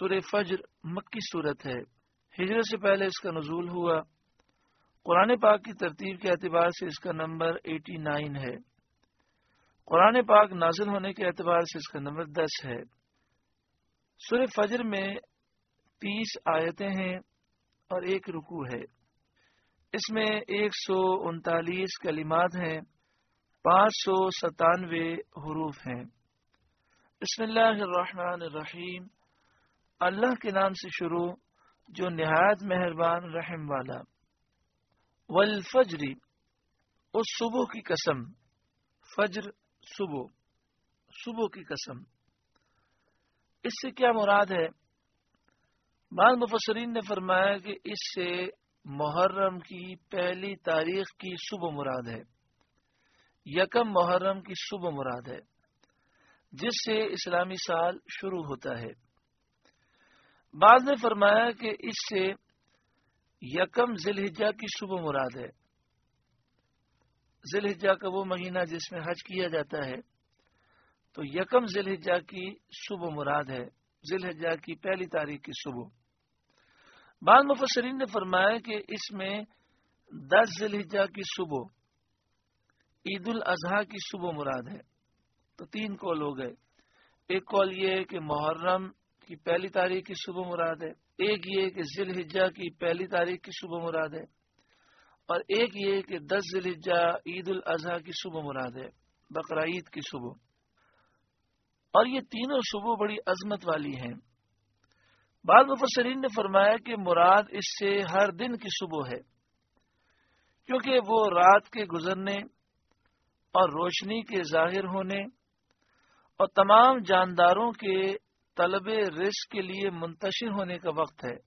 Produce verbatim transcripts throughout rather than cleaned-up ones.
سورہ فجر مکی صورت ہے، ہجرت سے پہلے اس کا نزول ہوا۔ قرآن پاک کی ترتیب کے اعتبار سے اس کا نمبر اٹھاسی ہے۔ قرآن پاک نازل ہونے کے اعتبار سے اس کا نمبر دس ہے۔ سورہ فجر میں تیس آیتیں ہیں اور ایک رکوع ہے۔ اس میں ایک سو انتالیس کلمات ہیں، پانچ سو ستانوے حروف ہیں۔ بسم اللہ الرحمن الرحیم، اللہ کے نام سے شروع جو نہایت مہربان رحم والا۔ والفجر، اس صبح کی قسم، فجر صبح، صبح کی قسم۔ اس سے کیا مراد ہے؟ بعض مفسرین نے فرمایا کہ اس سے محرم کی پہلی تاریخ کی صبح مراد ہے، یکم محرم کی صبح مراد ہے، جس سے اسلامی سال شروع ہوتا ہے۔ بعض نے فرمایا کہ اس سے یکم ذی الحجہ کی صبح مراد ہے۔ ذی الحجہ کا وہ مہینہ جس میں حج کیا جاتا ہے، تو یکم ذی الحجہ کی صبح مراد ہے، ذی الحجہ کی پہلی تاریخ کی صبح۔ بعض مفسرین نے فرمایا کہ اس میں دس ذی الحجہ کی صبح، عید الاضحیٰ کی صبح مراد ہے۔ تو تین قول ہو گئے، ایک قول یہ ہے کہ محرم کی پہلی تاریخ کی صبح مراد ہے، ایک یہ کہ ذی الحجہ کی پہلی تاریخ کی صبح مراد ہے، اور ایک یہ کہ دس ذی الحجہ عید الاضحیٰ کی صبح مراد ہے، بقرہ عید کی صبح۔ اور یہ تینوں صبح بڑی عظمت والی ہیں۔ بعض مفسرین نے فرمایا کہ مراد اس سے ہر دن کی صبح ہے، کیونکہ وہ رات کے گزرنے اور روشنی کے ظاہر ہونے اور تمام جانداروں کے طلب رزق کے لیے منتشر ہونے کا وقت ہے۔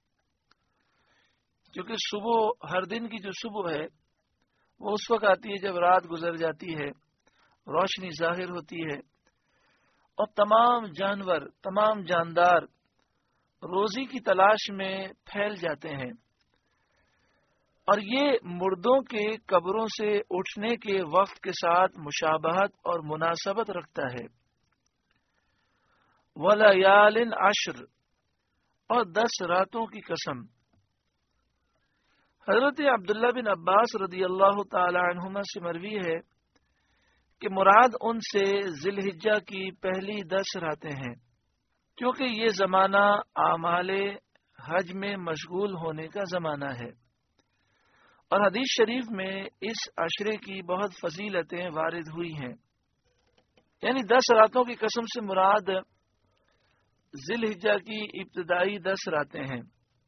کیونکہ صبح، ہر دن کی جو صبح ہے وہ اس وقت آتی ہے جب رات گزر جاتی ہے، روشنی ظاہر ہوتی ہے اور تمام جانور، تمام جاندار روزی کی تلاش میں پھیل جاتے ہیں، اور یہ مردوں کے قبروں سے اٹھنے کے وقت کے ساتھ مشابہت اور مناسبت رکھتا ہے۔ وَلَيَالٍ عَشْرٍ، اور دس راتوں کی قسم۔ حضرت عبداللہ بن عباس رضی اللہ تعالی عنہما سے مروی ہے کہ مراد ان سے ذی الحجہ کی پہلی دس راتیں ہیں، کیونکہ یہ زمانہ اعمال حج میں مشغول ہونے کا زمانہ ہے، اور حدیث شریف میں اس عشرے کی بہت فضیلتیں وارد ہوئی ہیں۔ یعنی دس راتوں کی قسم سے مراد ذی الحجہ کی ابتدائی دس راتیں ہیں،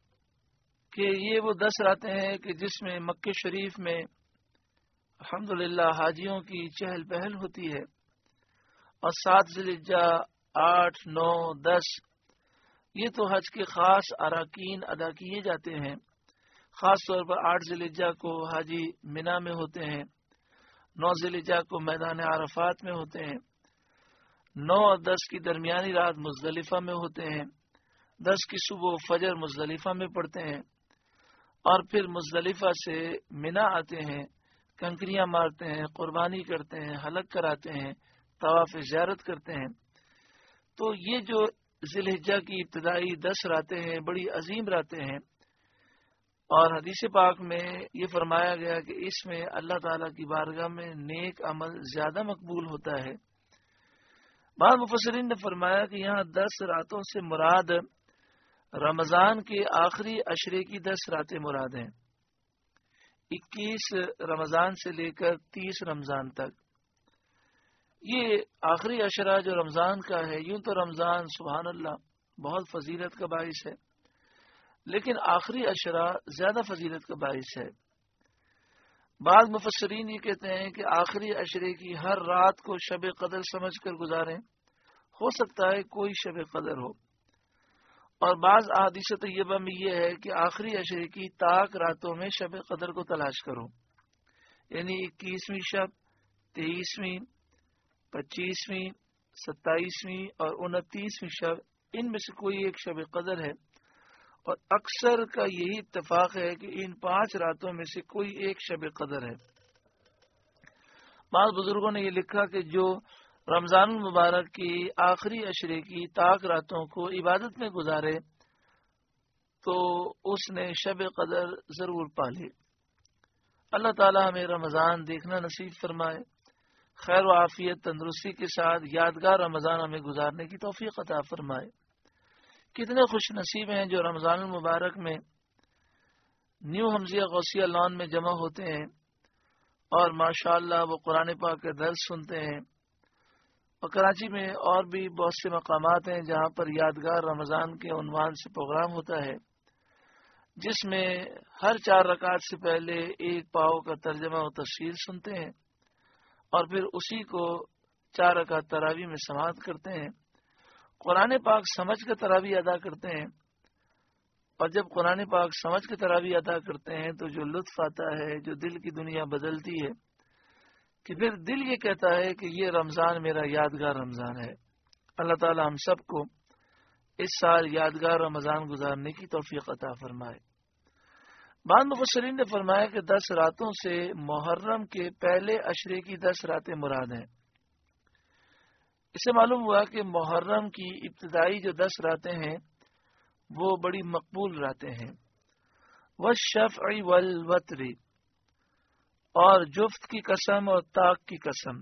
کہ یہ وہ دس راتیں ہیں کہ جس میں مکہ شریف میں الحمدللہ حاجیوں کی چہل پہل ہوتی ہے، اور سات ذی الحجہ، آٹھ، نو، دس، یہ تو حج کے خاص اراکین ادا کیے جاتے ہیں۔ خاص طور پر آٹھ ذی الحجہ کو حاجی منا میں ہوتے ہیں، نو ذی الحجہ کو میدان عرفات میں ہوتے ہیں، نو اور دس کی درمیانی رات مزدلفہ میں ہوتے ہیں، دس کی صبح فجر مزدلفہ میں پڑھتے ہیں، اور پھر مزدلفہ سے منا آتے ہیں، کنکریاں مارتے ہیں، قربانی کرتے ہیں، حلق کراتے ہیں، طواف زیارت کرتے ہیں۔ تو یہ جو ذی الحجہ کی ابتدائی دس راتیں ہیں بڑی عظیم راتیں ہیں، اور حدیث پاک میں یہ فرمایا گیا کہ اس میں اللہ تعالیٰ کی بارگاہ میں نیک عمل زیادہ مقبول ہوتا ہے۔ بعض مفسرین نے فرمایا کہ یہاں دس راتوں سے مراد رمضان کے آخری عشرے کی دس راتیں مراد ہیں، اکیس رمضان سے لے کر تیس رمضان تک۔ یہ آخری عشرہ جو رمضان کا ہے، یوں تو رمضان سبحان اللہ بہت فضیلت کا باعث ہے، لیکن آخری عشرہ زیادہ فضیلت کا باعث ہے۔ بعض مفسرین یہ کہتے ہیں کہ آخری عشرے کی ہر رات کو شب قدر سمجھ کر گزاریں، ہو سکتا ہے کوئی شب قدر ہو، اور بعض احادیث طیبہ میں یہ ہے کہ آخری عشرے کی طاق راتوں میں شب قدر کو تلاش کرو، یعنی اکیسویں شب، تیئیسویں، پچیسویں، ستائیسویں اور انتیسویں شب، ان میں سے کوئی ایک شب قدر ہے، اور اکثر کا یہی اتفاق ہے کہ ان پانچ راتوں میں سے کوئی ایک شب قدر ہے۔ بعض بزرگوں نے یہ لکھا کہ جو رمضان المبارک کی آخری عشرے کی طاق راتوں کو عبادت میں گزارے تو اس نے شب قدر ضرور پالے۔ اللہ تعالی ہمیں رمضان دیکھنا نصیب فرمائے، خیر و عافیت تندرستی کے ساتھ یادگار رمضان ہمیں گزارنے کی توفیق عطا فرمائے۔ کتنے خوش نصیب ہیں جو رمضان المبارک میں نیو حمزیہ غوثیہ لان میں جمع ہوتے ہیں اور ماشاءاللہ وہ قرآن پاک کے درس سنتے ہیں۔ اور کراچی میں اور بھی بہت سے مقامات ہیں جہاں پر یادگار رمضان کے عنوان سے پروگرام ہوتا ہے، جس میں ہر چار رکعت سے پہلے ایک پاؤ کا ترجمہ و تفسیر سنتے ہیں اور پھر اسی کو چار رکعت تراویح میں سماعت کرتے ہیں، قرآن پاک سمجھ کے تراویح ادا کرتے ہیں۔ اور جب قرآن پاک سمجھ کے تراویح ادا کرتے ہیں تو جو لطف آتا ہے، جو دل کی دنیا بدلتی ہے کہ پھر دل یہ کہتا ہے کہ یہ رمضان میرا یادگار رمضان ہے۔ اللہ تعالی ہم سب کو اس سال یادگار رمضان گزارنے کی توفیق عطا فرمائے۔ بعض مفسرین نے فرمایا کہ دس راتوں سے محرم کے پہلے عشرے کی دس راتیں مراد ہیں۔ اس سے معلوم ہوا کہ محرم کی ابتدائی جو دس راتیں ہیں وہ بڑی مقبول راتیں ہیں۔ والشفع والوتر، اور جفت کی قسم اور طاق کی قسم۔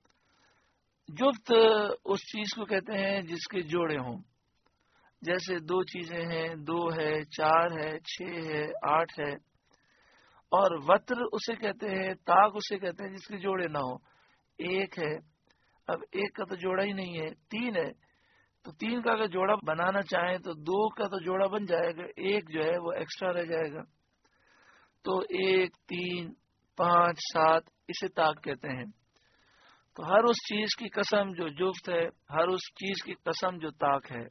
جفت اس چیز کو کہتے ہیں جس کے جوڑے ہوں، جیسے دو چیزیں ہیں، دو ہے، چار ہے، چھ ہے، آٹھ ہے۔ اور وتر اسے کہتے ہیں، طاق اسے کہتے ہیں جس کے جوڑے نہ ہو۔ ایک ہے، اب ایک کا تو جوڑا ہی نہیں ہے، تین ہے تو تین کا اگر جوڑا بنانا چاہیں تو دو کا تو جوڑا بن جائے گا، ایک جو ہے وہ ایکسٹرا رہ جائے گا۔ تو ایک، تین، پانچ، سات، اسے طاق کہتے ہیں۔ تو ہر اس چیز کی قسم جو جفت ہے، ہر اس چیز کی قسم جو طاق ہے۔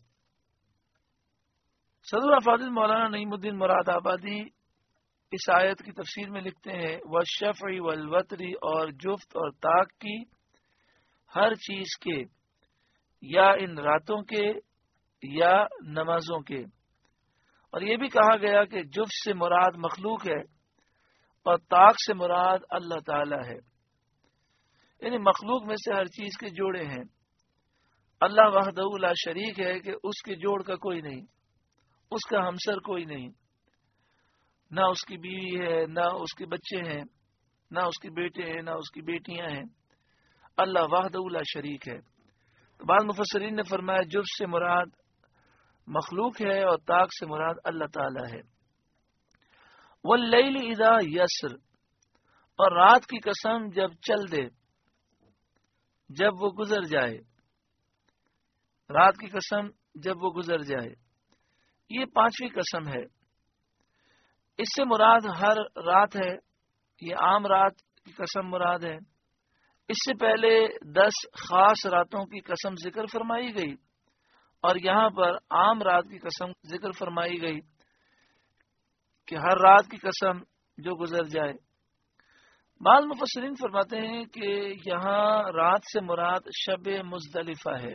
صدر افاضل مولانا نعیم الدین مراد آبادی اس آیت کی تفسیر میں لکھتے ہیں والشفع والوتر، اور جفت اور طاق کی ہر چیز کے، یا ان راتوں کے یا نمازوں کے۔ اور یہ بھی کہا گیا کہ جفت سے مراد مخلوق ہے اور طاق سے مراد اللہ تعالی ہے، یعنی مخلوق میں سے ہر چیز کے جوڑے ہیں۔ اللہ وحدہ لا شریک ہے کہ اس کے جوڑ کا کوئی نہیں، اس کا ہمسر کوئی نہیں، نہ اس کی بیوی ہے، نہ اس کے بچے ہیں، نہ اس کے بیٹے ہیں، نہ اس کی بیٹیاں ہیں۔ اللہ وحدہ لا شریک ہے۔ تو بعض مفسرین نے فرمایا جفت سے مراد مخلوق ہے اور طاق سے مراد اللہ تعالی ہے۔ واللیل اذا یسر، اور رات کی قسم جب چل دے، جب وہ گزر جائے، رات کی قسم جب وہ گزر جائے، یہ پانچویں قسم ہے۔ اس سے مراد ہر رات ہے، یہ عام رات کی قسم مراد ہے۔ اس سے پہلے دس خاص راتوں کی قسم ذکر فرمائی گئی اور یہاں پر عام رات کی قسم ذکر فرمائی گئی کہ ہر رات کی قسم جو گزر جائے۔ بعض مفسرین فرماتے ہیں کہ یہاں رات سے مراد شب مزدلفہ ہے،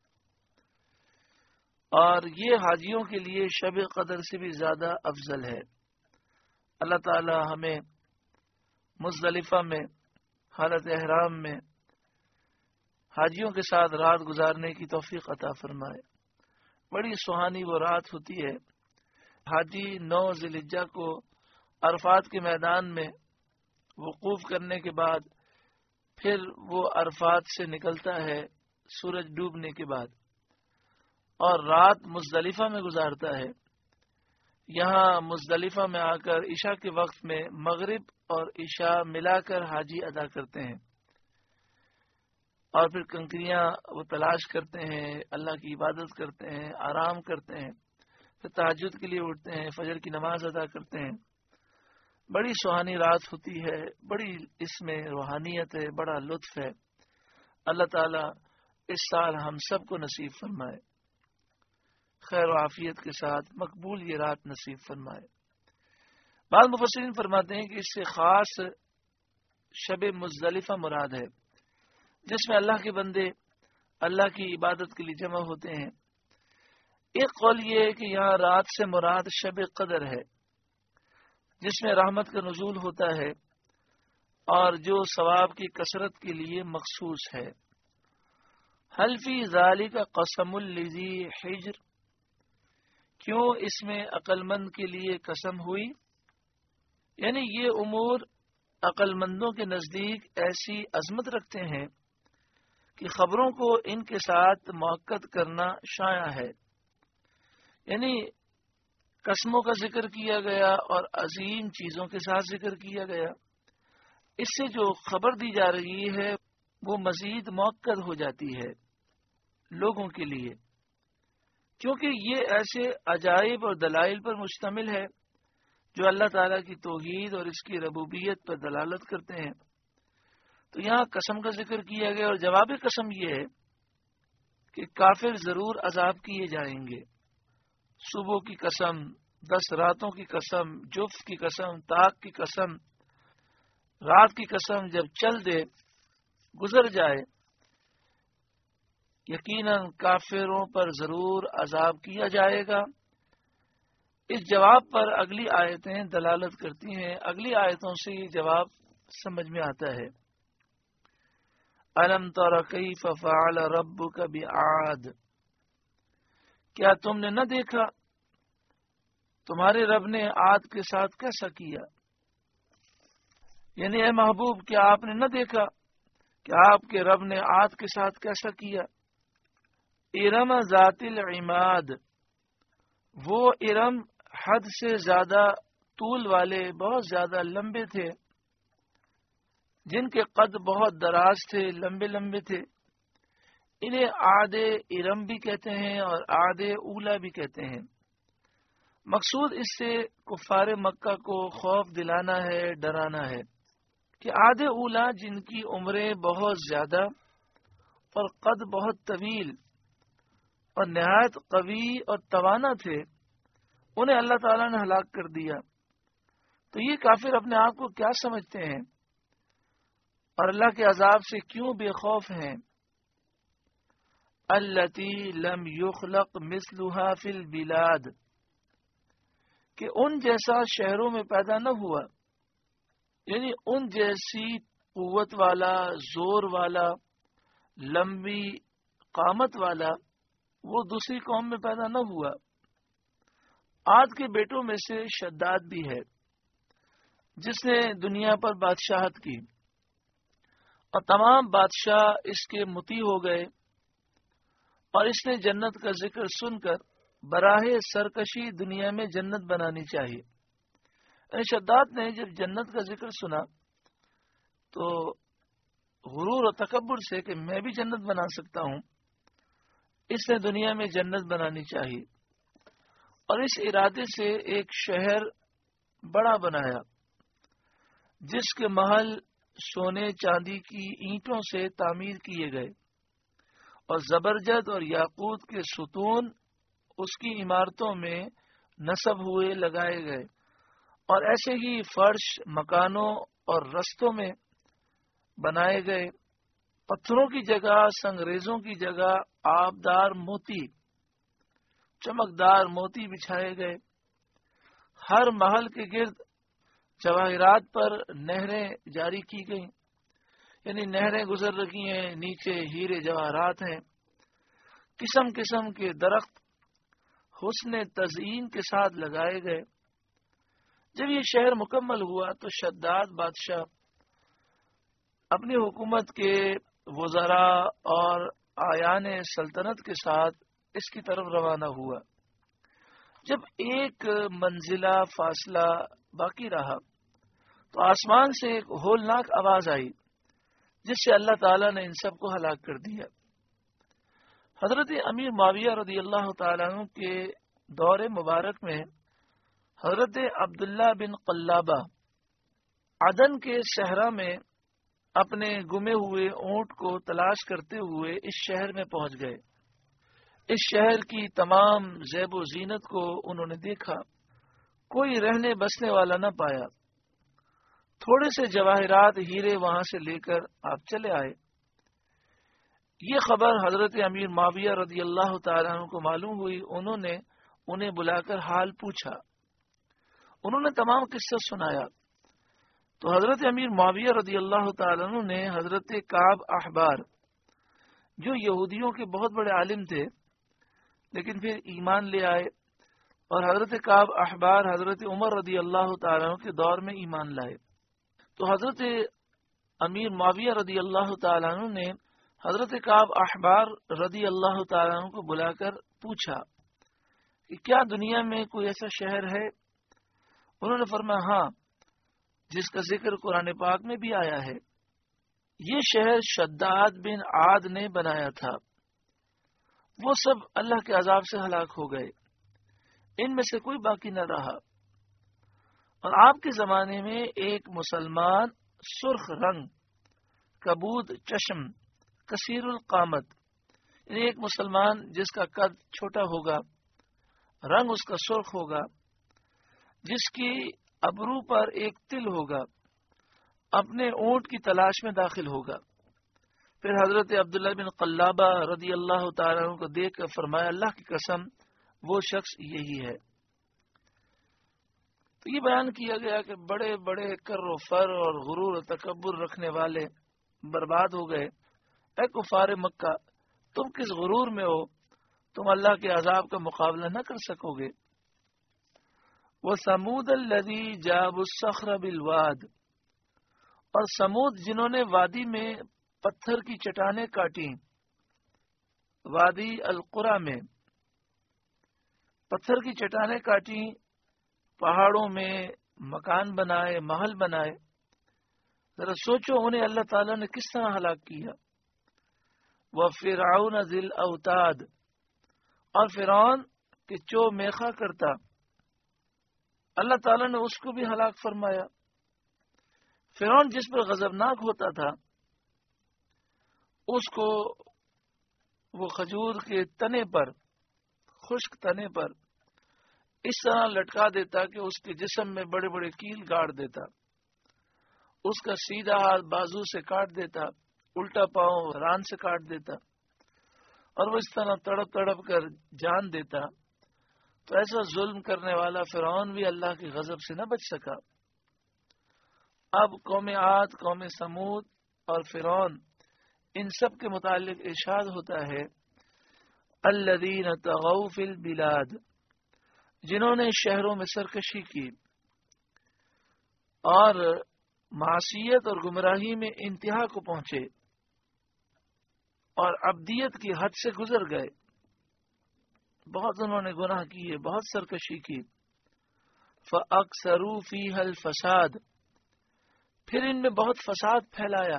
اور یہ حاجیوں کے لیے شب قدر سے بھی زیادہ افضل ہے۔ اللہ تعالی ہمیں مزدلفہ میں حالت احرام میں حاجیوں کے ساتھ رات گزارنے کی توفیق عطا فرمائے۔ بڑی سہانی وہ رات ہوتی ہے۔ حاجی نو ذی الحجہ کو عرفات کے میدان میں وقوف کرنے کے بعد پھر وہ عرفات سے نکلتا ہے سورج ڈوبنے کے بعد، اور رات مزدلفہ میں گزارتا ہے۔ یہاں مزدلفہ میں آ کر عشاء کے وقت میں مغرب اور عشاء ملا کر حاجی ادا کرتے ہیں، اور پھر کنکریاں وہ تلاش کرتے ہیں، اللہ کی عبادت کرتے ہیں، آرام کرتے ہیں، پھر تہجد کے لیے اٹھتے ہیں، فجر کی نماز ادا کرتے ہیں۔ بڑی سہانی رات ہوتی ہے، بڑی اس میں روحانیت ہے، بڑا لطف ہے۔ اللہ تعالی اس سال ہم سب کو نصیب فرمائے، خیر و عافیت کے ساتھ مقبول یہ رات نصیب فرمائے۔ بعض مفسرین فرماتے ہیں کہ اس سے خاص شب مزدلفہ مراد ہے، جس میں اللہ کے بندے اللہ کی عبادت کے لیے جمع ہوتے ہیں۔ ایک قول یہ ہے کہ یہاں رات سے مراد شب قدر ہے، جس میں رحمت کا نزول ہوتا ہے اور جو ثواب کی کثرت کے لیے مخصوص ہے۔ حل فی ذالک قسم لذی حجر، کیوں اس میں عقل مند کے لیے قسم ہوئی؟ یعنی یہ امور عقل مندوں کے نزدیک ایسی عظمت رکھتے ہیں کہ خبروں کو ان کے ساتھ موقت کرنا شایع ہے۔ یعنی قسموں کا ذکر کیا گیا اور عظیم چیزوں کے ساتھ ذکر کیا گیا، اس سے جو خبر دی جا رہی ہے وہ مزید موقت ہو جاتی ہے لوگوں کے لیے، کیونکہ یہ ایسے عجائب اور دلائل پر مشتمل ہے جو اللہ تعالیٰ کی توحید اور اس کی ربوبیت پر دلالت کرتے ہیں۔ تو یہاں قسم کا ذکر کیا گیا، اور جواب قسم یہ ہے کہ کافر ضرور عذاب کیے جائیں گے۔ صبح کی قسم، دس راتوں کی قسم، جفت کی قسم، طاق کی قسم، رات کی قسم جب چل دے، گزر جائے، یقیناً کافروں پر ضرور عذاب کیا جائے گا۔ اس جواب پر اگلی آیتیں دلالت کرتی ہیں، اگلی آیتوں سے یہ جواب سمجھ میں آتا ہے۔ الم تر کیف فعل ربک بعاد، کیا تم نے نہ دیکھا تمہارے رب نے عاد کے ساتھ کیسا کیا؟ یعنی اے محبوب، کیا آپ نے نہ دیکھا کہ آپ کے رب نے عاد کے ساتھ کیسا کیا؟ ارم ذات العماد، وہ ارم حد سے زیادہ طول والے، بہت زیادہ لمبے تھے، جن کے قد بہت دراز تھے، لمبے لمبے تھے۔ انہیں عاد ارم بھی کہتے ہیں اور عاد اولا بھی کہتے ہیں۔ مقصود اس سے کفار مکہ کو خوف دلانا ہے، ڈرانا ہے کہ عاد اولا جن کی عمریں بہت زیادہ اور قد بہت طویل اور نہایت قوی اور توانا تھے، انہیں اللہ تعالیٰ نے ہلاک کر دیا۔ تو یہ کافر اپنے آپ کو کیا سمجھتے ہیں اور اللہ کے عذاب سے کیوں بے خوف ہیں؟ التی لم یخلق مثلها فی البلاد، کہ ان جیسا شہروں میں پیدا نہ ہوا، یعنی ان جیسی قوت والا، زور والا، لمبی قامت والا وہ دوسری قوم میں پیدا نہ ہوا۔ عاد کے بیٹوں میں سے شداد بھی ہے، جس نے دنیا پر بادشاہت کی، اور تمام بادشاہ اس کے مطیع ہو گئے، اور اس نے جنت کا ذکر سن کر براہ سرکشی دنیا میں جنت بنانی چاہیے۔ یعنی شداد نے جب جنت کا ذکر سنا تو غرور و تکبر سے کہ میں بھی جنت بنا سکتا ہوں، اس نے دنیا میں جنت بنانی چاہیے، اور اس ارادے سے ایک شہر بڑا بنایا جس کے محل سونے چاندی کی اینٹوں سے تعمیر کیے گئے، اور زبرجد اور یاقوت کے ستون اس کی عمارتوں میں نصب ہوئے لگائے گئے، اور ایسے ہی فرش مکانوں اور رستوں میں بنائے گئے۔ پتھروں کی جگہ، سنگریزوں کی جگہ آبدار موتی، چمکدار موتی بچھائے گئے۔ ہر محل کے گرد جواہرات پر نہریں جاری کی گئیں، یعنی نہریں گزر رہی ہیں، نیچے ہیرے جواہرات ہیں۔ قسم قسم کے درخت حسن تزئین کے ساتھ لگائے گئے۔ جب یہ شہر مکمل ہوا تو شداد بادشاہ اپنی حکومت کے وزراء اور آیان سلطنت کے ساتھ اس کی طرف روانہ ہوا۔ جب ایک منزلہ فاصلہ باقی رہا تو آسمان سے ایک ہولناک آواز آئی، جس سے اللہ تعالیٰ نے ان سب کو ہلاک کر دیا۔ حضرت امیر معاویہ رضی اللہ تعالیٰ عنہ کے دور مبارک میں حضرت عبداللہ بن قلابہ عدن کے صحرا میں اپنے گمے ہوئے اونٹ کو تلاش کرتے ہوئے اس شہر میں پہنچ گئے۔ اس شہر کی تمام زیب و زینت کو انہوں نے دیکھا، کوئی رہنے بسنے والا نہ پایا۔ تھوڑے سے جواہرات ہیرے وہاں سے لے کر آپ چلے آئے۔ یہ خبر حضرت امیر معاویہ رضی اللہ تعالیٰ عنہ کو معلوم ہوئی۔ انہوں نے انہیں بلا کر حال پوچھا، انہوں نے تمام قصہ سنایا۔ تو حضرت امیر معاویہ رضی اللہ تعالیٰ عنہ نے حضرت کعب احبار جو یہودیوں کے بہت بڑے عالم تھے لیکن پھر ایمان لے آئے، اور حضرت کعب احبار حضرت عمر رضی اللہ تعالیٰ عنہ کے دور میں ایمان لائے۔ تو حضرت امیر معاویہ رضی اللہ تعالیٰ عنہ نے حضرت کعب احبار رضی اللہ تعالیٰ عنہ کو بلا کر پوچھا کہ کیا دنیا میں کوئی ایسا شہر ہے؟ انہوں نے فرمایا ہاں، جس کا ذکر قرآن پاک میں بھی آیا ہے۔ یہ شہر شداد بن عاد نے بنایا تھا، وہ سب اللہ کے عذاب سے ہلاک ہو گئے، ان میں سے کوئی باقی نہ رہا۔ اور آپ کے زمانے میں ایک مسلمان سرخ رنگ، کبود چشم، کثیر القامت، یعنی ایک مسلمان جس کا قد چھوٹا ہوگا، رنگ اس کا سرخ ہوگا، جس کی ابرو پر ایک تل ہوگا، اپنے اونٹ کی تلاش میں داخل ہوگا۔ پھر حضرت عبداللہ بن قلابہ رضی اللہ تعالیٰ عنہ کو دیکھ کر فرمایا اللہ کی قسم وہ شخص یہی ہے۔ تو یہ بیان کیا گیا کہ بڑے بڑے کر و فر اور غرور و تکبر رکھنے والے برباد ہو گئے۔ اے کفار مکہ، تم کس غرور میں ہو؟ تم اللہ کے عذاب کا مقابلہ نہ کر سکو گے۔ وَثَمُودَ الَّذِي جَابُوا الصَّخْرَ بِالْوَادِ، اور سمود جنہوں نے وادی میں پتھر کی چٹانیں کاٹی، وادی القرا میں پتھر کی چٹانیں کاٹی، پہاڑوں میں مکان بنائے، محل بنائے۔ ذرا سوچو انہیں اللہ تعالیٰ نے کس طرح ہلاک کیا۔ وَفِرْعَوْنَ ذِي الْأَوْتَادِ، اور فرعون کہ چو میخا کرتا، اللہ تعالیٰ نے اس کو بھی ہلاک فرمایا۔ فرعون جس پر غضبناک ہوتا تھا، اس کو وہ کھجور کے تنے پر، خشک تنے پر اس طرح لٹکا دیتا کہ اس کے جسم میں بڑے بڑے کیل گاڑ دیتا، اس کا سیدھا ہاتھ بازو سے کاٹ دیتا، الٹا پاؤں ران سے کاٹ دیتا، اور وہ اس طرح تڑپ تڑپ کر جان دیتا۔ تو ایسا ظلم کرنے والا فرعون بھی اللہ کے غضب سے نہ بچ سکا۔ اب قوم عاد، قوم سمود اور فرعون، ان سب کے متعلق ارشاد ہوتا ہے الذین طغوا فی البلاد، جنہوں نے شہروں میں سرکشی کی اور معصیت اور گمراہی میں انتہا کو پہنچے اور عبدیت کی حد سے گزر گئے، بہت انہوں نے گناہ کیے، بہت سرکشی کی۔ فَأَكْثَرُوا فِيهَا الْفَسَادَ، پھر ان میں بہت فساد پھیلایا،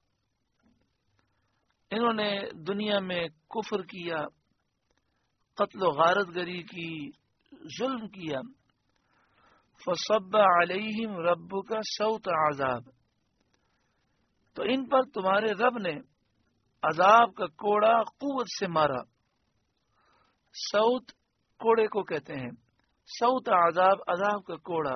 انہوں نے دنیا میں کفر کیا، قتل و غارت گری کی، ظلم کیا۔ فَصَبَّ عَلَيْهِمْ رَبُّكَ سَوْطَ عَذَابٍ، تو ان پر تمہارے رب نے عذاب کا کوڑا قوت سے مارا۔ سوت کوڑے کو کہتے ہیں، سوت عذاب، عذاب کا کوڑا۔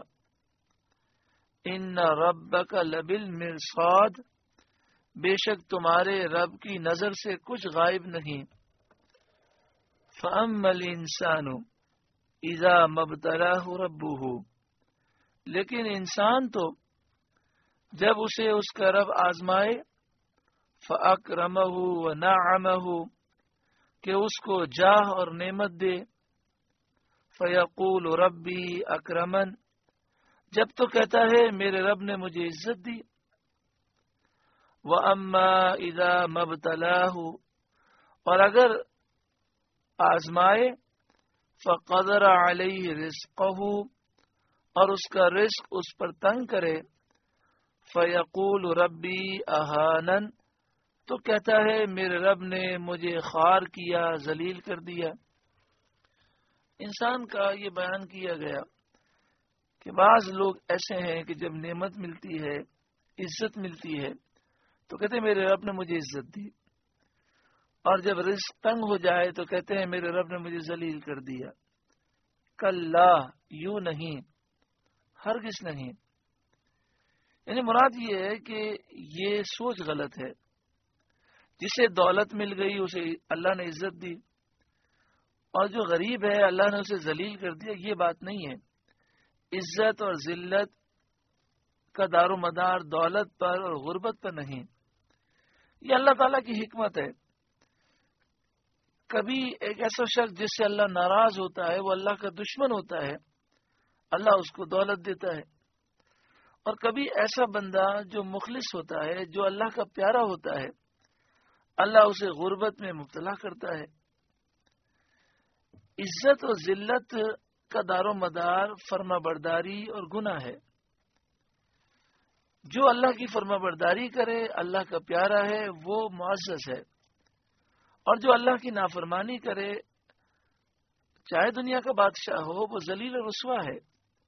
ان ربک لبالمرصاد، بے شک تمہارے رب کی نظر سے کچھ غائب نہیں۔ فَأَمَّا الْإِنسَانُ إِذَا مَا ابْتَلَاهُ رَبُّهُ، لیکن انسان تو جب اسے اس کا رب آزمائے، فَأَكْرَمَهُ وَنَعَّمَهُ، کہ اس کو جاہ اور نعمت دے، فَيَقُولُ رَبِّي أَكْرَمَنِ، جب تو کہتا ہے میرے رب نے مجھے عزت دی۔ وَأَمَّا إِذَا مَا ابْتَلَاهُ، اور اگر آزمائے، فَقَدَرَ عَلَيْهِ رِزْقَهُ، اور اس کا رزق اس پر تنگ کرے، فَيَقُولُ رَبِّي أَهَانَنِ، تو کہتا ہے میرے رب نے مجھے خوار کیا، ذلیل کر دیا۔ انسان کا یہ بیان کیا گیا کہ بعض لوگ ایسے ہیں کہ جب نعمت ملتی ہے، عزت ملتی ہے، تو کہتے ہیں میرے رب نے مجھے عزت دی، اور جب رزق تنگ ہو جائے تو کہتے ہیں میرے رب نے مجھے ذلیل کر دیا۔ کلا، یوں نہیں، ہرگز نہیں۔ یعنی مراد یہ ہے کہ یہ سوچ غلط ہے۔ جسے دولت مل گئی اسے اللہ نے عزت دی، اور جو غریب ہے اللہ نے اسے ذلیل کر دیا، یہ بات نہیں ہے۔ عزت اور ذلت کا دار و مدار دولت پر اور غربت پر نہیں، یہ اللہ تعالیٰ کی حکمت ہے کبھی ایک ایسا شخص جس سے اللہ ناراض ہوتا ہے، وہ اللہ کا دشمن ہوتا ہے، اللہ اس کو دولت دیتا ہے، اور کبھی ایسا بندہ جو مخلص ہوتا ہے، جو اللہ کا پیارا ہوتا ہے، اللہ اسے غربت میں مبتلا کرتا ہے۔ عزت و ذلت کا دار و مدار فرما برداری اور گناہ ہے۔ جو اللہ کی فرما برداری کرے، اللہ کا پیارا ہے، وہ معزز ہے، اور جو اللہ کی نافرمانی کرے، چاہے دنیا کا بادشاہ ہو، وہ ذلیل و رسوا ہے۔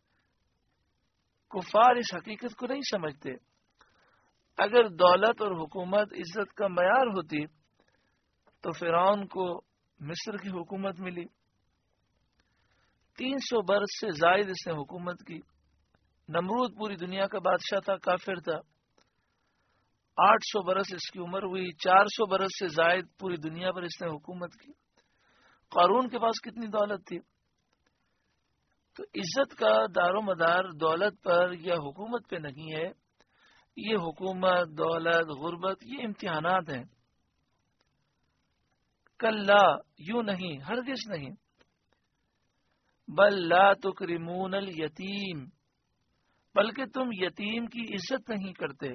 کفار اس حقیقت کو نہیں سمجھتے۔ اگر دولت اور حکومت عزت کا معیار ہوتی تو فرعون کو مصر کی حکومت ملی، تین سو برس سے زائد اس نے حکومت کی۔ نمرود پوری دنیا کا بادشاہ تھا، کافر تھا، آٹھ سو برس اس کی عمر ہوئی، چار سو برس سے زائد پوری دنیا پر اس نے حکومت کی۔ قارون کے پاس کتنی دولت تھی۔ تو عزت کا دار و مدار دولت پر یا حکومت پہ نہیں ہے، یہ حکومت، دولت، غربت یہ امتحانات ہیں۔ کلا، یوں نہیں، ہرگز نہیں، بل لا تکرمون الیتیم، بلکہ تم یتیم کی عزت نہیں کرتے،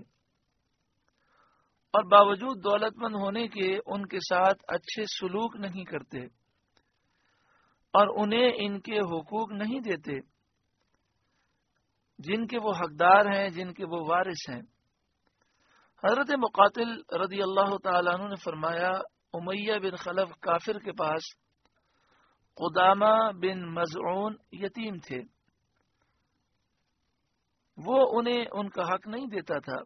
اور باوجود دولت مند ہونے کے ان کے ساتھ اچھے سلوک نہیں کرتے، اور انہیں ان کے حقوق نہیں دیتے جن کے وہ حقدار ہیں، جن کے وہ وارث ہیں۔ حضرت مقاتل رضی اللہ تعالیٰ عنہ نے فرمایا، امیہ بن خلف کافر کے پاس قدامہ بن مزعون یتیم تھے، وہ انہیں ان کا حق نہیں دیتا تھا۔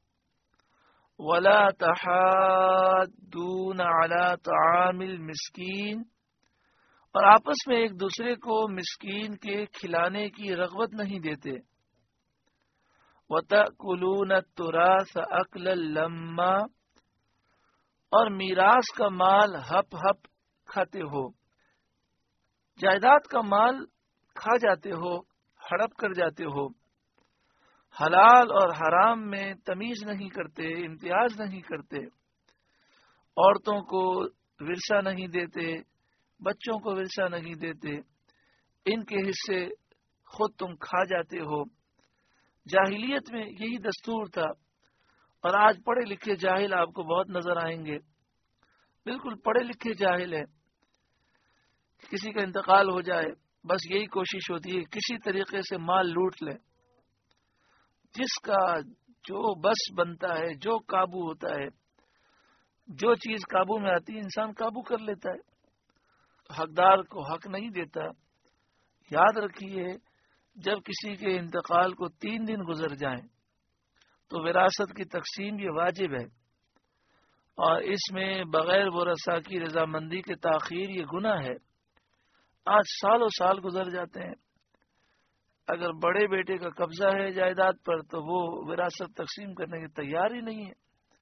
وَلَا تَحَاضُّونَ عَلَى طَعَامِ الْمِسْكِينِ، اور آپس میں ایک دوسرے کو مسکین کے کھلانے کی رغبت نہیں دیتے۔ وَتَأْكُلُونَ التُّرَاثَ أَكْلًا لَمًّا، اور میراث کا مال ہپ ہپ کھاتے ہو، جائیداد کا مال کھا جاتے ہو، ہڑپ کر جاتے ہو، حلال اور حرام میں تمیز نہیں کرتے، امتیاز نہیں کرتے، عورتوں کو ورثہ نہیں دیتے، بچوں کو ورثہ نہیں دیتے، ان کے حصے خود تم کھا جاتے ہو۔ جاہلیت میں یہی دستور تھا، اور آج پڑھے لکھے جاہل آپ کو بہت نظر آئیں گے، بالکل پڑھے لکھے جاہل ہیں، کسی کا انتقال ہو جائے بس یہی کوشش ہوتی ہے کسی طریقے سے مال لوٹ لے، جس کا جو بس بنتا ہے، جو قابو ہوتا ہے، جو چیز قابو میں آتی ہے انسان قابو کر لیتا ہے، حقدار کو حق نہیں دیتا۔ یاد رکھیے، جب کسی کے انتقال کو تین دن گزر جائیں تو وراثت کی تقسیم یہ واجب ہے، اور اس میں بغیر ورثاء کی رضامندی کے تاخیر یہ گناہ ہے۔ آج سالوں سال گزر جاتے ہیں، اگر بڑے بیٹے کا قبضہ ہے جائیداد پر تو وہ وراثت تقسیم کرنے کی تیار ہی نہیں ہے،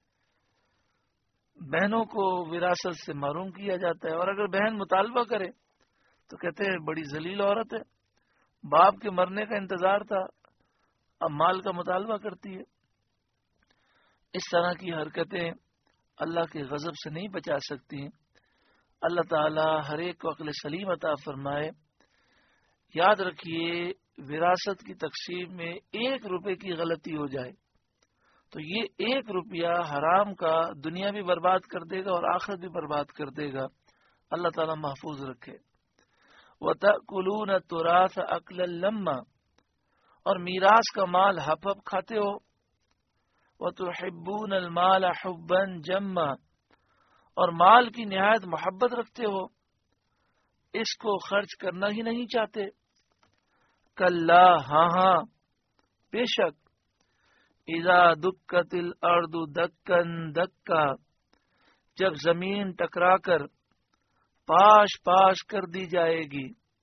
بہنوں کو وراثت سے محروم کیا جاتا ہے، اور اگر بہن مطالبہ کرے تو کہتے ہیں بڑی ذلیل عورت ہے، باپ کے مرنے کا انتظار تھا، اب مال کا مطالبہ کرتی ہے۔ اس طرح کی حرکتیں اللہ کے غضب سے نہیں بچا سکتی۔ اللہ تعالی ہر ایک کو عقل سلیم عطا فرمائے۔ یاد رکھیے، وراثت کی تقسیم میں ایک روپے کی غلطی ہو جائے تو یہ ایک روپیہ حرام کا دنیا بھی برباد کر دے گا اور آخرت بھی برباد کر دے گا۔ اللہ تعالیٰ محفوظ رکھے۔ وَتَأْكُلُونَ التُّرَاثَ أَكْلًا لَمًّا، اور میراث کا مال ہپ ہپ کھاتے ہو۔ وَتُحِبُّونَ الْمَالَ حُبًّا جَمًّا، اور مال کی نہایت محبت رکھتے ہو، اس کو خرچ کرنا ہی نہیں چاہتے۔ کلا، ہاں ہاں، بے شک، اذا دکت الارض دکن دکا، جب زمین ٹکرا کر پاش پاش کر دی جائے گی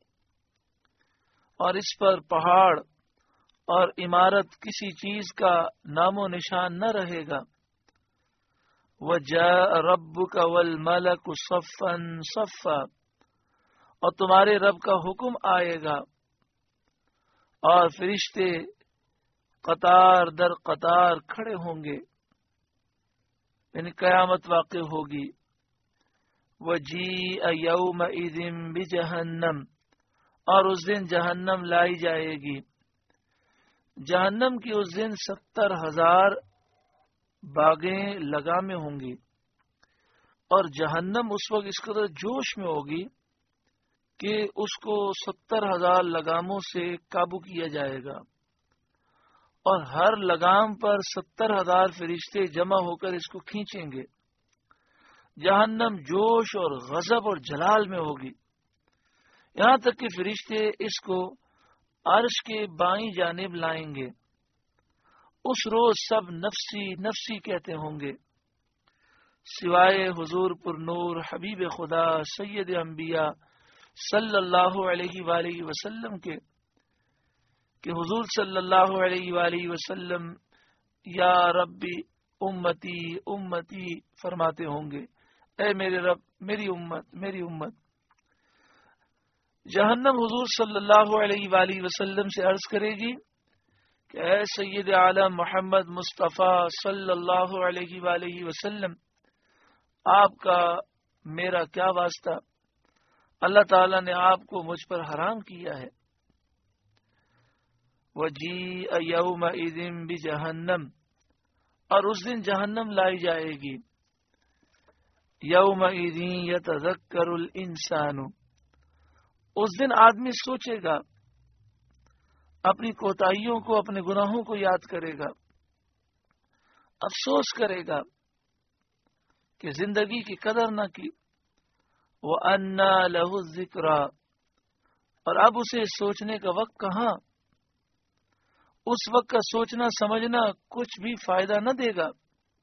اور اس پر پہاڑ اور عمارت کسی چیز کا نام و نشان نہ رہے گا۔ وَجَاءَ رَبُّكَ وَالْمَلَكُ صَفًّا صَفًّا، اور تمہارے رب کا حکم آئے گا اور فرشتے قطار در قطار کھڑے ہوں گے، یعنی قیامت واقع ہوگی۔ وَجِيءَ يَوْمَئِذٍ بِجَهَنَّمَ، اور اس دن جہنم لائی جائے گی. جہنم کی اس دن ستر ہزار باغیں لگامیں ہوں گی، اور جہنم اس وقت اس قدر جوش میں ہوگی کہ اس کو ستر ہزار لگاموں سے قابو کیا جائے گا، اور ہر لگام پر ستر ہزار فرشتے جمع ہو کر اس کو کھینچیں گے. جہنم جوش اور غضب اور جلال میں ہوگی، یہاں تک کہ فرشتے اس کو عرش کے بائیں جانب لائیں گے. اس روز سب نفسی نفسی کہتے ہوں گے، سوائے حضور پر نور حبیب خدا سید انبیاء صلی اللہ علیہ وآلہ وسلم کے، کہ حضور صلی اللہ علیہ وآلہ وسلم یا ربی امتی امتی فرماتے ہوں گے، اے میرے رب میری امت میری امت. جہنم حضور صلی اللہ علیہ وآلہ وسلم سے عرض کرے گی کہ اے سید عالم محمد مصطفیٰ صلی اللہ علیہ وآلہ وسلم، آپ کا میرا کیا واسطہ، اللہ تعالیٰ نے آپ کو مجھ پر حرام کیا ہے. وَجِيءَ يَوْمَئِذٍ بِجَهَنَّمَ، اور اس دن جہنم لائی جائے گی. يَوْمَئِذٍ يَتَذَكَّرُ الْإِنسَانُ، اس دن آدمی سوچے گا، اپنی کوتاہیوں کو، اپنے گناہوں کو یاد کرے گا، افسوس کرے گا کہ زندگی کی قدر نہ کی. وَأَنَّى لَهُ الذِّكْرَى، اور اب اسے سوچنے کا وقت کہاں، اس وقت کا سوچنا سمجھنا کچھ بھی فائدہ نہ دے گا.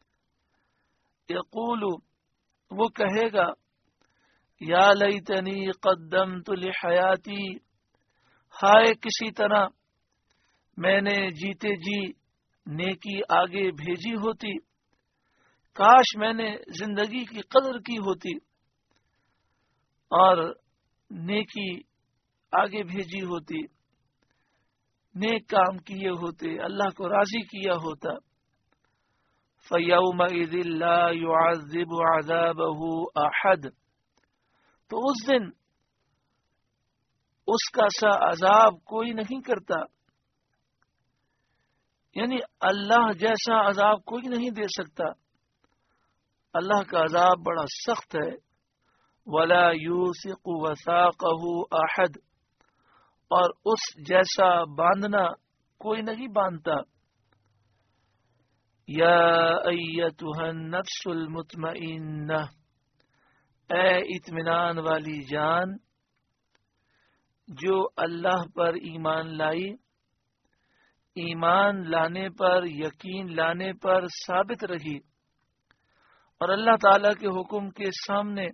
یقول، وہ کہے گا، یا لیتنی قدمت لحیاتی، ہائے کسی طرح میں نے جیتے جی نیکی آگے بھیجی ہوتی، کاش میں نے زندگی کی قدر کی ہوتی اور نیکی آگے بھیجی ہوتی، نیک کام کیے ہوتے، اللہ کو راضی کیا ہوتا. فَيَوْمَئِذٍ لَا يُعَذِّبُ عَذَابَهُ أَحَدٌ، تو اس دن اس کا سا عذاب کوئی نہیں کرتا، یعنی اللہ جیسا عذاب کوئی نہیں دے سکتا. اللہ کا عذاب بڑا سخت ہے. وَلَا يُوثِقُ وَثَاقَهُ أَحَدٌ، اور اس جیسا باندھنا کوئی نہیں باندھتا. یا ایتھا النفس المطمئنہ، اے اطمینان والی جان جو اللہ پر ایمان لائی، ایمان لانے پر، یقین لانے پر ثابت رہی، اور اللہ تعالی کے حکم کے سامنے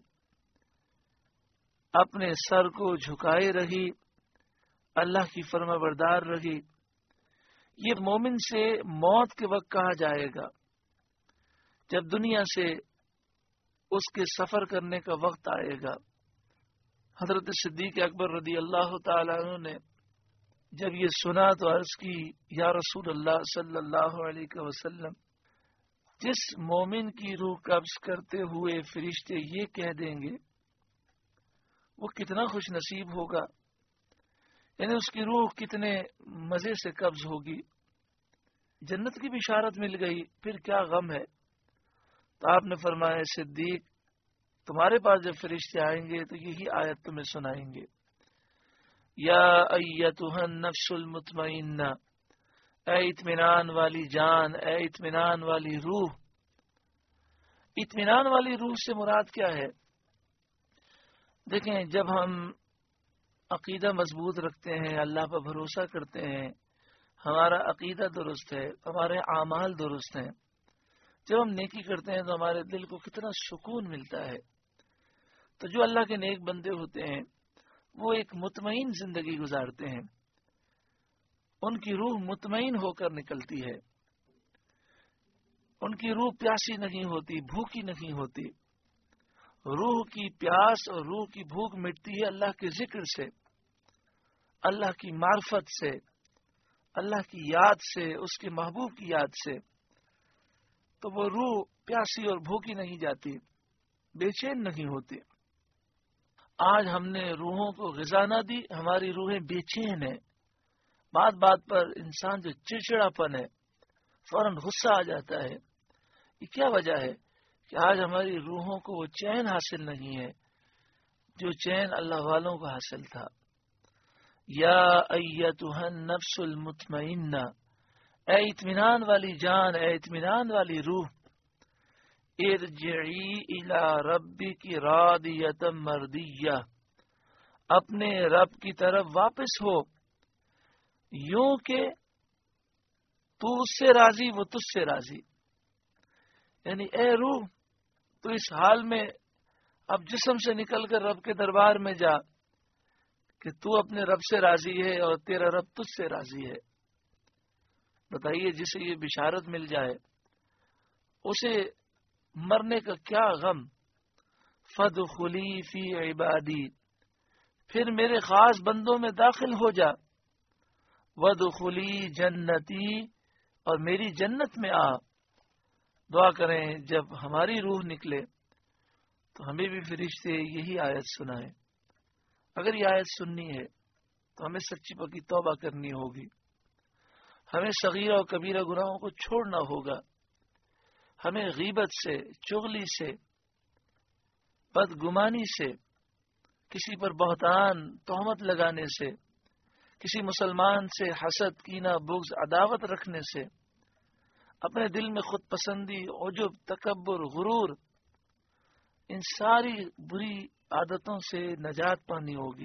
اپنے سر کو جھکائے رہی، اللہ کی فرما بردار رہی. یہ مومن سے موت کے وقت کہا جائے گا، جب دنیا سے اس کے سفر کرنے کا وقت آئے گا. حضرت صدیق اکبر رضی اللہ تعالیٰ عنہ نے جب یہ سنا تو عرض کی، یا رسول اللہ صلی اللہ علیہ وسلم، جس مومن کی روح قبض کرتے ہوئے فرشتے یہ کہہ دیں گے وہ کتنا خوش نصیب ہوگا، یعنی اس کی روح کتنے مزے سے قبض ہوگی. جنت کی بشارت مل گئی، پھر کیا غم ہے. تو آپ نے فرمایا، صدیق تمہارے پاس جب فرشتے آئیں گے تو یہی آیت تمہیں سنائیں گے، یا ایتھا النفس المطمئنہ، اے اطمینان والی جان، اے اطمینان والی روح. اطمینان والی روح سے مراد کیا ہے؟ دیکھیں، جب ہم عقیدہ مضبوط رکھتے ہیں، اللہ پر بھروسہ کرتے ہیں، ہمارا عقیدہ درست ہے، ہمارے اعمال درست ہیں، جب ہم نیکی کرتے ہیں تو ہمارے دل کو کتنا سکون ملتا ہے. تو جو اللہ کے نیک بندے ہوتے ہیں وہ ایک مطمئن زندگی گزارتے ہیں، ان کی روح مطمئن ہو کر نکلتی ہے، ان کی روح پیاسی نہیں ہوتی، بھوکی نہیں ہوتی. روح کی پیاس اور روح کی بھوک مٹتی ہے اللہ کے ذکر سے، اللہ کی معرفت سے، اللہ کی یاد سے، اس کے محبوب کی یاد سے. تو وہ روح پیاسی اور بھوکی نہیں جاتی. بے چین نہیں ہوتے. آج ہم نے روحوں کو غذا نہ دی، ہماری روحیں بے چین ہیں. بات بات پر انسان جو چڑچڑاپن ہے، فوراً غصہ آ جاتا ہے. یہ کیا وجہ ہے کہ آج ہماری روحوں کو وہ چین حاصل نہیں ہے جو چین اللہ والوں کو حاصل تھا. یا ایتھا النفس المطمئنہ، اے اطمینان والی جان، اے اطمینان والی روح، ارجعی الی ربک راضیۃ مرضیہ، اپنے رب کی طرف واپس ہو یوں کہ تو اس سے راضی، وہ تجھ سے راضی. یعنی اے روح، تو اس حال میں اب جسم سے نکل کر رب کے دربار میں جا کہ تو اپنے رب سے راضی ہے اور تیرا رب تجھ سے راضی ہے. بتائیے، جسے یہ بشارت مل جائے اسے مرنے کا کیا غم. فادخلی فی عبادی، پھر میرے خاص بندوں میں داخل ہو جا. وادخلی جنتی، اور میری جنت میں آ. دعا کریں جب ہماری روح نکلے تو ہمیں بھی فرشتے یہی آیت سنائیں. اگر یہ آیت سننی ہے تو ہمیں سچی پکی توبہ کرنی ہوگی. ہمیں صغیرہ اور کبیرہ گناہوں کو چھوڑنا ہوگا. ہمیں غیبت سے، چغلی سے، بدگمانی سے، کسی پر بہتان تہمت لگانے سے، کسی مسلمان سے حسد، کینہ، بغض، عداوت رکھنے سے، اپنے دل میں خود پسندی، عجب، تکبر، غرور، ان ساری بری عادتوں سے نجات پانی ہوگی.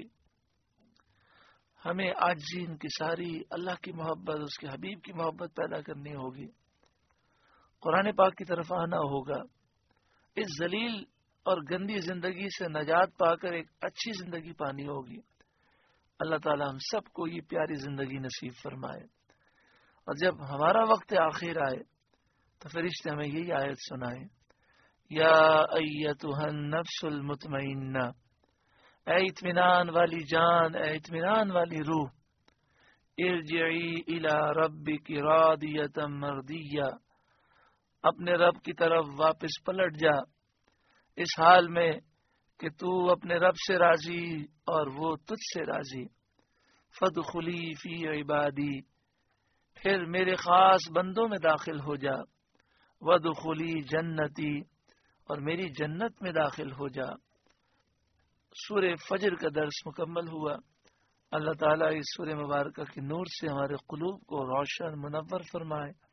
ہمیں عاجزی، انکساری، اللہ کی محبت، اس کے حبیب کی محبت پیدا کرنی ہوگی. قرآن پاک کی طرف آنا ہوگا. اس ذلیل اور گندی زندگی سے نجات پا کر ایک اچھی زندگی پانی ہوگی. اللہ تعالی ہم سب کو یہ پیاری زندگی نصیب فرمائے. اور جب ہمارا وقت آخر آئے تو فرشتے ہمیں یہی آیت سنائیں، یا ایتھا النفس المطمئنہ، اے اطمینان والی جان، اے اطمینان والی روح، ارجعی الی ربک راضیۃ مرضیہ، اپنے رب کی طرف واپس پلٹ جا اس حال میں کہ تو اپنے رب سے راضی اور وہ تجھ سے راضی. فادخلی فی عبادی، پھر میرے خاص بندوں میں داخل ہو جا. وادخلی جنتی، اور میری جنت میں داخل ہو جا. سورہ فجر کا درس مکمل ہوا. اللہ تعالیٰ اس سورہ مبارکہ کے نور سے ہمارے قلوب کو روشن منور فرمائے.